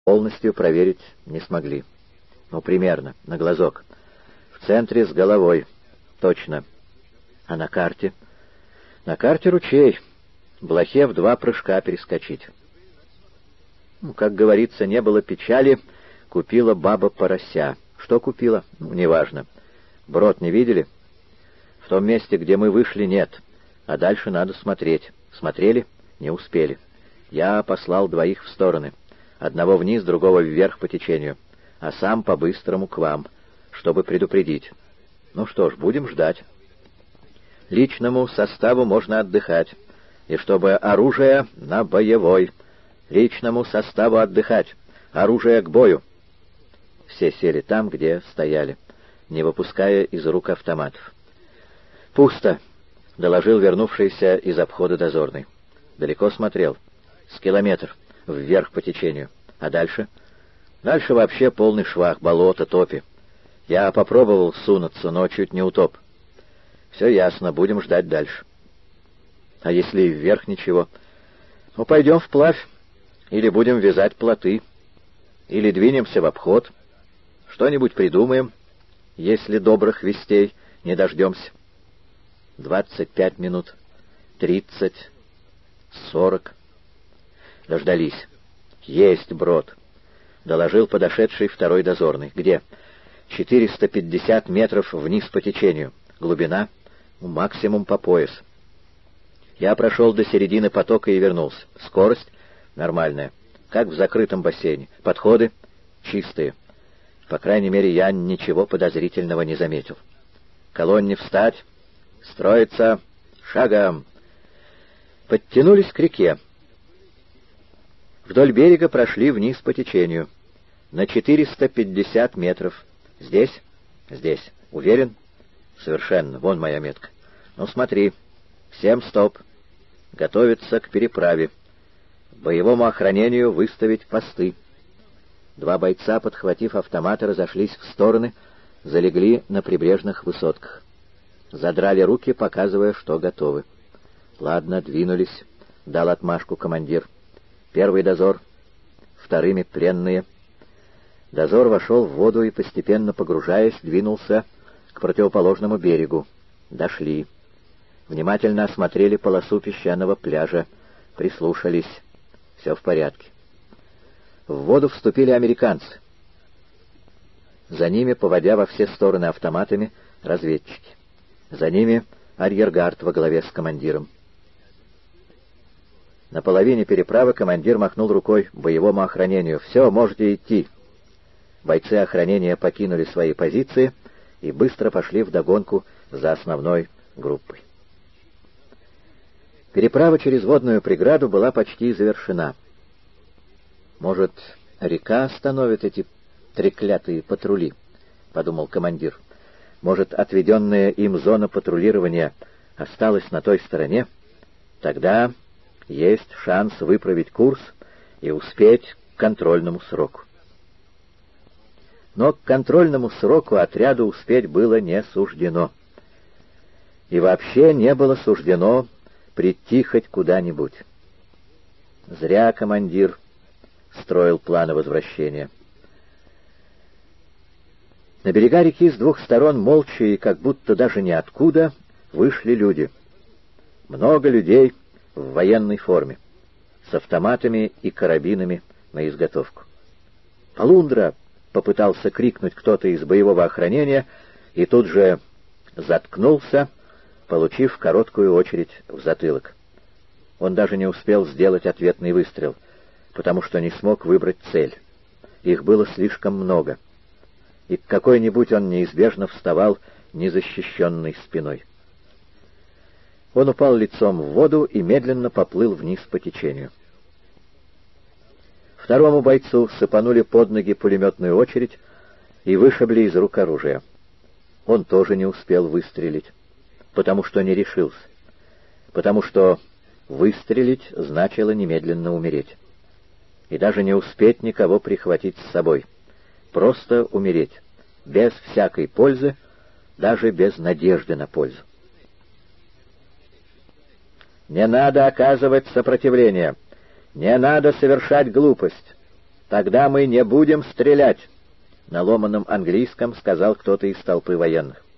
Полностью проверить не смогли. Ну, примерно, на глазок. В центре с головой. Точно. А на карте? На карте ручей. Блохе в 2 прыжка перескочить. Ну, как говорится, не было печали, купила баба порося. Что купила? Ну, неважно. Брод не видели? В том месте, где мы вышли, нет. А дальше надо смотреть. Смотрели? Не успели. Я послал 2 в стороны. Одного вниз, другого вверх по течению. А сам по-быстрому к вам, чтобы предупредить. Ну что ж, будем ждать. Личному составу можно отдыхать. И чтобы оружие на боевой. Личному составу отдыхать. Оружие к бою. Все сели там, где стояли, не выпуская из рук автоматов. «Пусто», — доложил вернувшийся из обхода дозорный. «Далеко смотрел?» «С километр. Вверх по течению. А дальше?» «Дальше вообще полный швах, болото, топи. Я попробовал сунуться, но чуть не утоп. Все ясно, будем ждать дальше». «А если и вверх ничего?» «Ну, пойдем вплавь. Или будем вязать плоты. Или двинемся в обход. Что-нибудь придумаем, если добрых вестей не дождемся». 25 минут, 30, 40. Дождались. «Есть брод», — доложил подошедший второй дозорный. «Где?» 450 метров вниз по течению. Глубина максимум по пояс. Я прошел до середины потока и вернулся. Скорость нормальная, как в закрытом бассейне. Подходы чистые. По крайней мере, я ничего подозрительного не заметил. Колонне встать, строиться, шагом. Подтянулись к реке. Вдоль берега прошли вниз по течению. На 450 метров. Здесь? Здесь. Уверен? Совершенно. Вон моя метка. Ну, смотри. Всем стоп. Готовиться к переправе. Боевому охранению выставить посты. 2 бойца, подхватив автоматы, разошлись в стороны, залегли на прибрежных высотках. Задрали руки, показывая, что готовы. «Ладно, двинулись», — дал отмашку командир. «Первый дозор, вторыми пленные». Дозор вошел в воду и, постепенно погружаясь, двинулся к противоположному берегу. Дошли. Внимательно осмотрели полосу песчаного пляжа, прислушались. Все в порядке. В воду вступили американцы. За ними, поводя во все стороны автоматами, разведчики. За ними арьергард во главе с командиром. На половине переправы командир махнул рукой боевому охранению. «Все, можете идти». Бойцы охранения покинули свои позиции и быстро пошли вдогонку за основной группой. Переправа через водную преграду была почти завершена. «Может, река остановит эти треклятые патрули?» — подумал командир. «Может, отведенная им зона патрулирования осталась на той стороне? Тогда есть шанс выправить курс и успеть к контрольному сроку». Но к контрольному сроку отряду успеть было не суждено. И вообще не было суждено прийти хоть куда-нибудь. Зря командир строил планы возвращения. На берега реки с 2 сторон молча и как будто даже ниоткуда вышли люди. Много людей в военной форме, с автоматами и карабинами на изготовку. «Полундра!» — попытался крикнуть кто-то из боевого охранения и тут же заткнулся, получив короткую очередь в затылок. Он даже не успел сделать ответный выстрел, потому что не смог выбрать цель. Их было слишком много, и к какой-нибудь он неизбежно вставал незащищенной спиной. Он упал лицом в воду и медленно поплыл вниз по течению. Второму бойцу сыпанули под ноги пулеметную очередь и вышибли из рук оружие. Он тоже не успел выстрелить, потому что не решился, потому что выстрелить значило немедленно умереть. И даже не успеть никого прихватить с собой. Просто умереть, без всякой пользы, даже без надежды на пользу. «Не надо оказывать сопротивление! Не надо совершать глупость!» «Тогда мы не будем стрелять», — на ломаном английском сказал кто-то из толпы военных.